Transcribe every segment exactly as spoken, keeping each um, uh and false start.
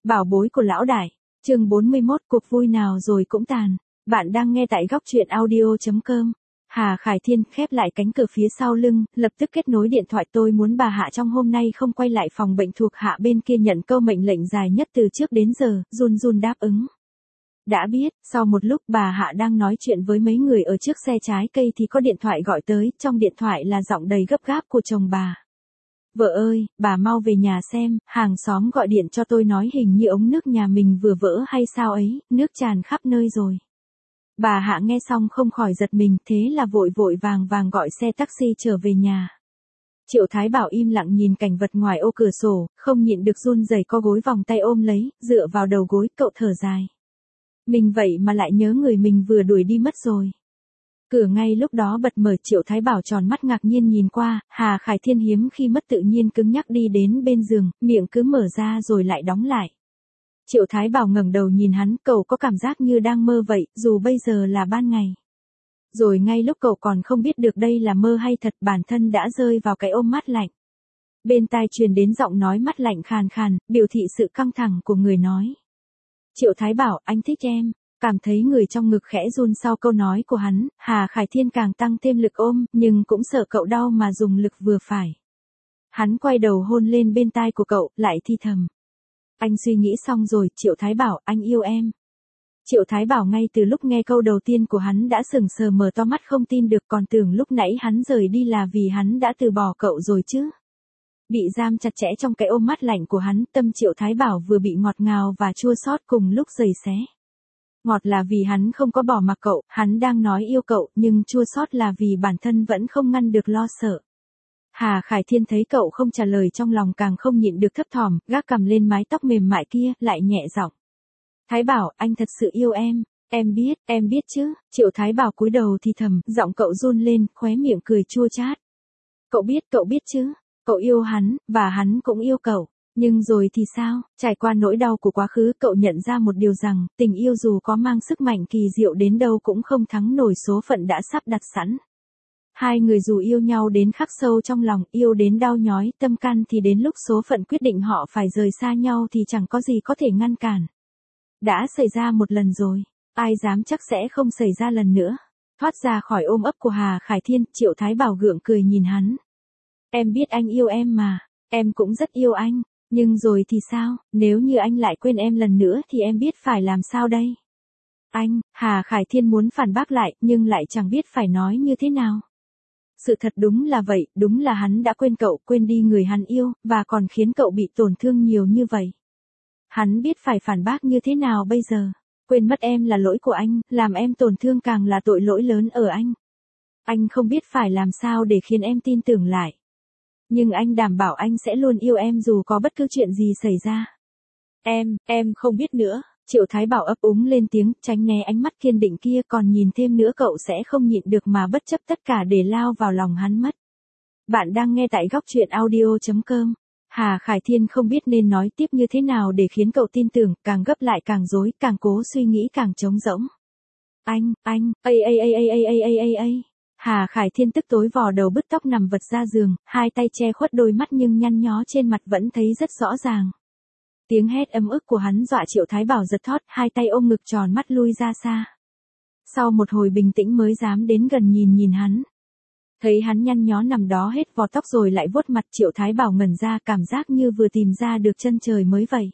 Bảo bối của lão đại. Chương bốn mươi mốt, cuộc vui nào rồi cũng tàn. Bạn đang nghe tại góc truyện audio chấm com. Hà Khải Thiên khép lại cánh cửa phía sau lưng, lập tức kết nối điện thoại. Tôi muốn bà Hạ trong hôm nay không quay lại phòng bệnh thuộc hạ bên kia nhận câu mệnh lệnh dài nhất từ trước đến giờ, run run đáp ứng. Đã biết, sau một lúc bà Hạ đang nói chuyện với mấy người ở trước xe trái cây thì có điện thoại gọi tới, trong điện thoại là giọng đầy gấp gáp của chồng bà. Vợ ơi, bà mau về nhà xem, hàng xóm gọi điện cho tôi nói hình như ống nước nhà mình vừa vỡ hay sao ấy, nước tràn khắp nơi rồi. Bà Hạ nghe xong không khỏi giật mình, thế là vội vội vàng vàng gọi xe taxi trở về nhà. Triệu Thái Bảo im lặng nhìn cảnh vật ngoài ô cửa sổ, không nhịn được run rẩy co gối vòng tay ôm lấy, dựa vào đầu gối, cậu thở dài. Mình vậy mà lại nhớ người mình vừa đuổi đi mất rồi. Cửa ngay lúc đó bật mở, Triệu Thái Bảo tròn mắt ngạc nhiên nhìn qua, Hà Khải Thiên hiếm khi mất tự nhiên cứng nhắc đi đến bên giường, miệng cứ mở ra rồi lại đóng lại. Triệu Thái Bảo ngẩng đầu nhìn hắn, cậu có cảm giác như đang mơ vậy, dù bây giờ là ban ngày. Rồi ngay lúc cậu còn không biết được đây là mơ hay thật, bản thân đã rơi vào cái ôm mát lạnh. Bên tai truyền đến giọng nói mát lạnh khàn khàn, biểu thị sự căng thẳng của người nói. Triệu Thái Bảo, anh thích em. Cảm thấy người trong ngực khẽ run sau câu nói của hắn, Hà Khải Thiên càng tăng thêm lực ôm, nhưng cũng sợ cậu đau mà dùng lực vừa phải. Hắn quay đầu hôn lên bên tai của cậu, lại thi thầm. Anh suy nghĩ xong rồi, Triệu Thái Bảo, anh yêu em. Triệu Thái Bảo ngay từ lúc nghe câu đầu tiên của hắn đã sững sờ mở to mắt không tin được, còn tưởng lúc nãy hắn rời đi là vì hắn đã từ bỏ cậu rồi chứ. Bị giam chặt chẽ trong cái ôm mát lạnh của hắn, tâm Triệu Thái Bảo vừa bị ngọt ngào và chua xót cùng lúc giầy xé. Ngọt là vì hắn không có bỏ mặc cậu, hắn đang nói yêu cậu, nhưng chua xót là vì bản thân vẫn không ngăn được lo sợ. Hà Khải Thiên thấy cậu không trả lời trong lòng càng không nhịn được thấp thỏm, gác cầm lên mái tóc mềm mại kia, lại nhẹ giọng. Thái Bảo, anh thật sự yêu em, em biết, em biết chứ. Triệu Thái Bảo cúi đầu thì thầm, giọng cậu run lên, khóe miệng cười chua chát. Cậu biết, cậu biết chứ, cậu yêu hắn, và hắn cũng yêu cậu. Nhưng rồi thì sao, trải qua nỗi đau của quá khứ, cậu nhận ra một điều rằng, tình yêu dù có mang sức mạnh kỳ diệu đến đâu cũng không thắng nổi số phận đã sắp đặt sẵn. Hai người dù yêu nhau đến khắc sâu trong lòng, yêu đến đau nhói tâm can thì đến lúc số phận quyết định họ phải rời xa nhau thì chẳng có gì có thể ngăn cản. Đã xảy ra một lần rồi, ai dám chắc sẽ không xảy ra lần nữa. Thoát ra khỏi ôm ấp của Hà Khải Thiên, Triệu Thái Bảo gượng cười nhìn hắn. Em biết anh yêu em mà, em cũng rất yêu anh. Nhưng rồi thì sao, nếu như anh lại quên em lần nữa thì em biết phải làm sao đây? Anh, Hà Khải Thiên muốn phản bác lại, nhưng lại chẳng biết phải nói như thế nào. Sự thật đúng là vậy, đúng là hắn đã quên cậu, quên đi người hắn yêu, và còn khiến cậu bị tổn thương nhiều như vậy. Hắn biết phải phản bác như thế nào bây giờ? Quên mất em là lỗi của anh, làm em tổn thương càng là tội lỗi lớn ở anh. Anh không biết phải làm sao để khiến em tin tưởng lại. Nhưng anh đảm bảo anh sẽ luôn yêu em dù có bất cứ chuyện gì xảy ra. Em, em không biết nữa. Triệu Thái Bảo ấp úng lên tiếng, tránh né ánh mắt kiên định kia, còn nhìn thêm nữa cậu sẽ không nhịn được mà bất chấp tất cả để lao vào lòng hắn mất. Bạn đang nghe tại góc truyện audio chấm com. Hà Khải Thiên không biết nên nói tiếp như thế nào để khiến cậu tin tưởng, càng gấp lại càng rối, càng cố suy nghĩ càng trống rỗng. Anh, anh, ây ây ây ây ây ây ây ây ây. Hà Khải Thiên tức tối vò đầu bứt tóc nằm vật ra giường, hai tay che khuất đôi mắt nhưng nhăn nhó trên mặt vẫn thấy rất rõ ràng. Tiếng hét ấm ức của hắn dọa Triệu Thái Bảo giật thót, hai tay ôm ngực tròn mắt lui ra xa. Sau một hồi bình tĩnh mới dám đến gần nhìn nhìn hắn. Thấy hắn nhăn nhó nằm đó hết vò tóc rồi lại vuốt mặt, Triệu Thái Bảo ngẩn ra, cảm giác như vừa tìm ra được chân trời mới vậy.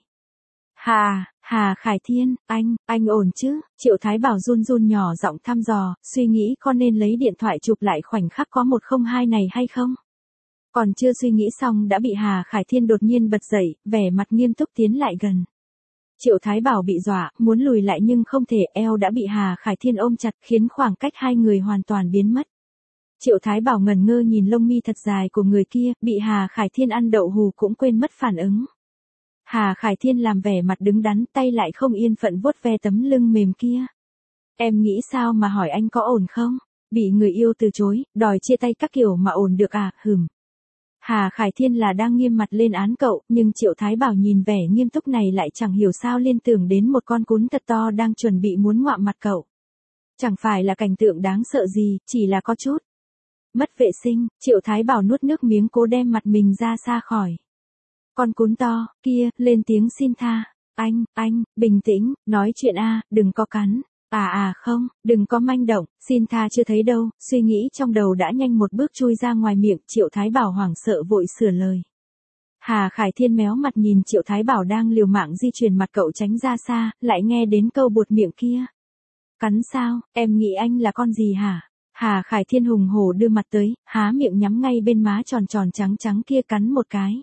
Hà, Hà Khải Thiên, anh, anh ổn chứ? Triệu Thái Bảo run run nhỏ giọng thăm dò, suy nghĩ có nên lấy điện thoại chụp lại khoảnh khắc có một không hai này hay không? Còn chưa suy nghĩ xong đã bị Hà Khải Thiên đột nhiên bật dậy, vẻ mặt nghiêm túc tiến lại gần. Triệu Thái Bảo bị dọa, muốn lùi lại nhưng không thể, eo đã bị Hà Khải Thiên ôm chặt khiến khoảng cách hai người hoàn toàn biến mất. Triệu Thái Bảo ngẩn ngơ nhìn lông mi thật dài của người kia, bị Hà Khải Thiên ăn đậu hù cũng quên mất phản ứng. Hà Khải Thiên làm vẻ mặt đứng đắn, tay lại không yên phận vuốt ve tấm lưng mềm kia. Em nghĩ sao mà hỏi anh có ổn không? Bị người yêu từ chối, đòi chia tay các kiểu mà ổn được à, hừm. Hà Khải Thiên là đang nghiêm mặt lên án cậu, nhưng Triệu Thái Bảo nhìn vẻ nghiêm túc này lại chẳng hiểu sao liên tưởng đến một con cún thật to đang chuẩn bị muốn ngoạm mặt cậu. Chẳng phải là cảnh tượng đáng sợ gì, chỉ là có chút mất vệ sinh. Triệu Thái Bảo nuốt nước miếng cố đem mặt mình ra xa khỏi con cún to kia, lên tiếng xin tha. Anh, anh, bình tĩnh, nói chuyện a, đừng có cắn. À à không, đừng có manh động, xin tha chưa thấy đâu, suy nghĩ trong đầu đã nhanh một bước chui ra ngoài miệng, Triệu Thái Bảo hoảng sợ vội sửa lời. Hà Khải Thiên méo mặt nhìn Triệu Thái Bảo đang liều mạng di chuyển mặt cậu tránh ra xa, lại nghe đến câu buột miệng kia. Cắn sao, em nghĩ anh là con gì hả? Hà Khải Thiên hùng hổ đưa mặt tới, há miệng nhắm ngay bên má tròn tròn trắng trắng kia cắn một cái.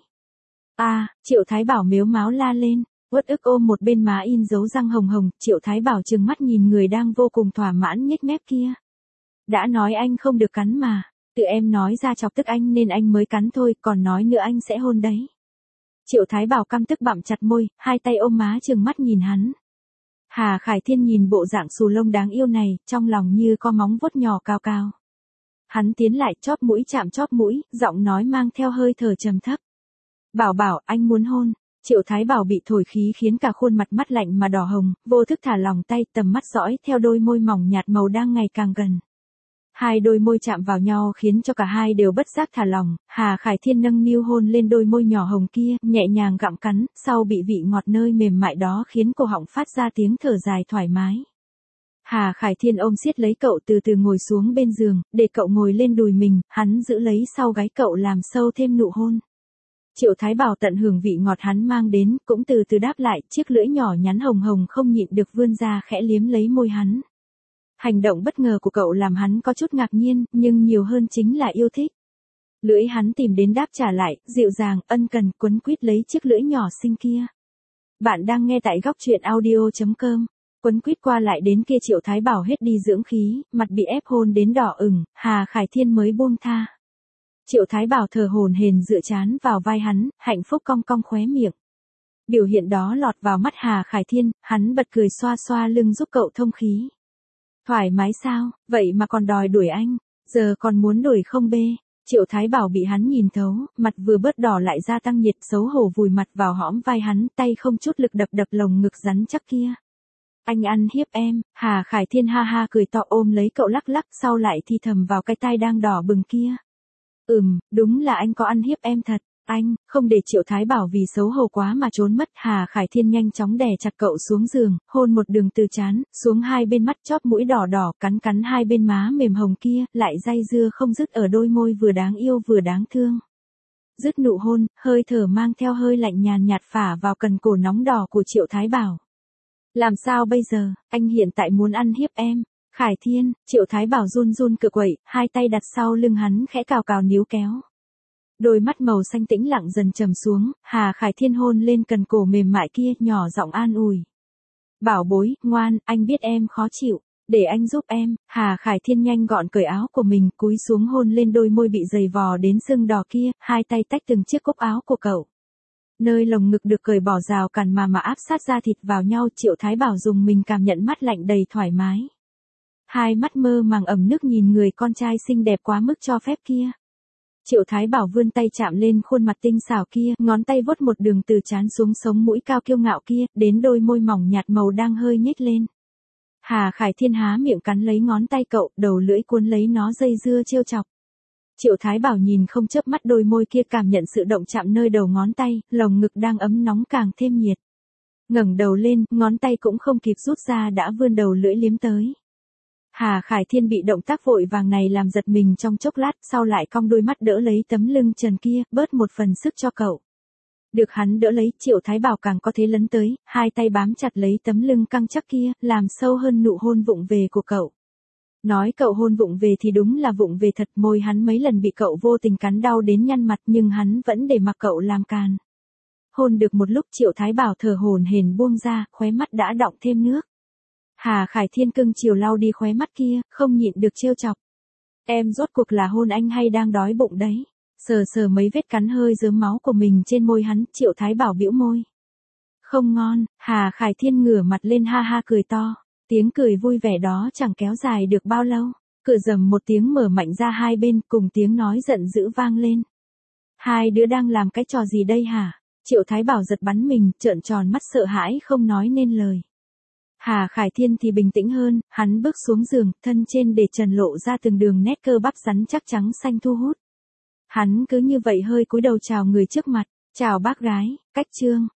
À, Triệu Thái Bảo mếu máo la lên, uất ức ôm một bên má in dấu răng hồng hồng, Triệu Thái Bảo trừng mắt nhìn người đang vô cùng thỏa mãn nhếch mép kia. Đã nói anh không được cắn mà, tự em nói ra chọc tức anh nên anh mới cắn thôi, còn nói nữa anh sẽ hôn đấy. Triệu Thái Bảo căm tức bặm chặt môi, hai tay ôm má trừng mắt nhìn hắn. Hà Khải Thiên nhìn bộ dạng xù lông đáng yêu này, trong lòng như có móng vuốt nhỏ cao cao. Hắn tiến lại chóp mũi chạm chóp mũi, giọng nói mang theo hơi thở trầm thấp. Bảo bảo, anh muốn hôn. Triệu Thái Bảo bị thổi khí khiến cả khuôn mặt mắt lạnh mà đỏ hồng, vô thức thả lòng tay, tầm mắt dõi theo đôi môi mỏng nhạt màu đang ngày càng gần. Hai đôi môi chạm vào nhau khiến cho cả hai đều bất giác thả lòng, Hà Khải Thiên nâng niu hôn lên đôi môi nhỏ hồng kia, nhẹ nhàng gặm cắn, sau bị vị ngọt nơi mềm mại đó khiến cổ họng phát ra tiếng thở dài thoải mái. Hà Khải Thiên ôm siết lấy cậu từ từ ngồi xuống bên giường, để cậu ngồi lên đùi mình, hắn giữ lấy sau gáy cậu làm sâu thêm nụ hôn. Triệu Thái Bảo tận hưởng vị ngọt hắn mang đến, cũng từ từ đáp lại, chiếc lưỡi nhỏ nhắn hồng hồng không nhịn được vươn ra khẽ liếm lấy môi hắn. Hành động bất ngờ của cậu làm hắn có chút ngạc nhiên, nhưng nhiều hơn chính là yêu thích. Lưỡi hắn tìm đến đáp trả lại, dịu dàng, ân cần, quấn quýt lấy chiếc lưỡi nhỏ xinh kia. Bạn đang nghe tại góc truyện audio chấm com. Quấn quýt qua lại đến kia Triệu Thái Bảo hết đi dưỡng khí, mặt bị ép hôn đến đỏ ửng, Hà Khải Thiên mới buông tha. Triệu Thái Bảo thở hổn hển dựa trán vào vai hắn, hạnh phúc cong cong khóe miệng. Biểu hiện đó lọt vào mắt Hà Khải Thiên, hắn bật cười xoa xoa lưng giúp cậu thông khí. Thoải mái sao, vậy mà còn đòi đuổi anh, giờ còn muốn đuổi không bê? Triệu Thái Bảo bị hắn nhìn thấu, mặt vừa bớt đỏ lại gia tăng nhiệt, xấu hổ vùi mặt vào hõm vai hắn, tay không chút lực đập đập lồng ngực rắn chắc kia. Anh ăn hiếp em, Hà Khải Thiên ha ha cười to ôm lấy cậu lắc lắc, sau lại thì thầm vào cái tai đang đỏ bừng kia. Ừm, đúng là anh có ăn hiếp em thật. Anh, không để Triệu Thái Bảo vì xấu hổ quá mà trốn mất, Hà Khải Thiên nhanh chóng đè chặt cậu xuống giường, hôn một đường từ trán, xuống hai bên mắt chóp mũi đỏ đỏ, cắn cắn hai bên má mềm hồng kia, lại day dưa không dứt ở đôi môi vừa đáng yêu vừa đáng thương. Dứt nụ hôn, hơi thở mang theo hơi lạnh nhàn nhạt phả vào cần cổ nóng đỏ của Triệu Thái Bảo. Làm sao bây giờ, anh hiện tại muốn ăn hiếp em. Khải Thiên, Triệu Thái Bảo run run cựa quậy, hai tay đặt sau lưng hắn khẽ cào cào níu kéo. Đôi mắt màu xanh tĩnh lặng dần trầm xuống, Hà Khải Thiên hôn lên cần cổ mềm mại kia, nhỏ giọng an ủi. Bảo bối, ngoan, anh biết em khó chịu, để anh giúp em. Hà Khải Thiên nhanh gọn cởi áo của mình, cúi xuống hôn lên đôi môi bị dày vò đến sưng đỏ kia, hai tay tách từng chiếc cúc áo của cậu. Nơi lồng ngực được cởi bỏ rào cản mà mà áp sát da thịt vào nhau, Triệu Thái Bảo dùng mình cảm nhận mắt lạnh đầy thoải mái. Hai mắt mơ màng ẩm nước nhìn người con trai xinh đẹp quá mức cho phép kia. Triệu Thái Bảo vươn tay chạm lên khuôn mặt tinh xảo kia, ngón tay vuốt một đường từ trán xuống sống mũi cao kiêu ngạo kia, đến đôi môi mỏng nhạt màu đang hơi nhếch lên. Hà Khải Thiên há miệng cắn lấy ngón tay cậu, đầu lưỡi cuốn lấy nó dây dưa trêu chọc. Triệu Thái Bảo nhìn không chớp mắt đôi môi kia, cảm nhận sự động chạm nơi đầu ngón tay, lồng ngực đang ấm nóng càng thêm nhiệt. Ngẩng đầu lên, ngón tay cũng không kịp rút ra đã vươn đầu lưỡi liếm tới. Hà Khải Thiên bị động tác vội vàng này làm giật mình trong chốc lát, sau lại cong đôi mắt đỡ lấy tấm lưng trần kia, bớt một phần sức cho cậu. Được hắn đỡ lấy, Triệu Thái Bảo càng có thế lấn tới, hai tay bám chặt lấy tấm lưng căng chắc kia, làm sâu hơn nụ hôn vụng về của cậu. Nói cậu hôn vụng về thì đúng là vụng về thật, môi hắn mấy lần bị cậu vô tình cắn đau đến nhăn mặt nhưng hắn vẫn để mặc cậu làm càn. Hôn được một lúc Triệu Thái Bảo thở hổn hển buông ra, khóe mắt đã đọng thêm nước. Hà Khải Thiên cưng chiều lau đi khóe mắt kia, không nhịn được trêu chọc. Em rốt cuộc là hôn anh hay đang đói bụng đấy? Sờ sờ mấy vết cắn hơi rớm máu của mình trên môi hắn, Triệu Thái Bảo bĩu môi. Không ngon, Hà Khải Thiên ngửa mặt lên ha ha cười to. Tiếng cười vui vẻ đó chẳng kéo dài được bao lâu. Cửa rầm một tiếng mở mạnh ra hai bên, cùng tiếng nói giận dữ vang lên. Hai đứa đang làm cái trò gì đây hả? Triệu Thái Bảo giật bắn mình, trợn tròn mắt sợ hãi không nói nên lời. Hà Khải Thiên thì bình tĩnh hơn, hắn bước xuống giường, thân trên để trần lộ ra từng đường nét cơ bắp rắn chắc trắng xanh thu hút. Hắn cứ như vậy hơi cúi đầu chào người trước mặt, chào bác gái, cách chương.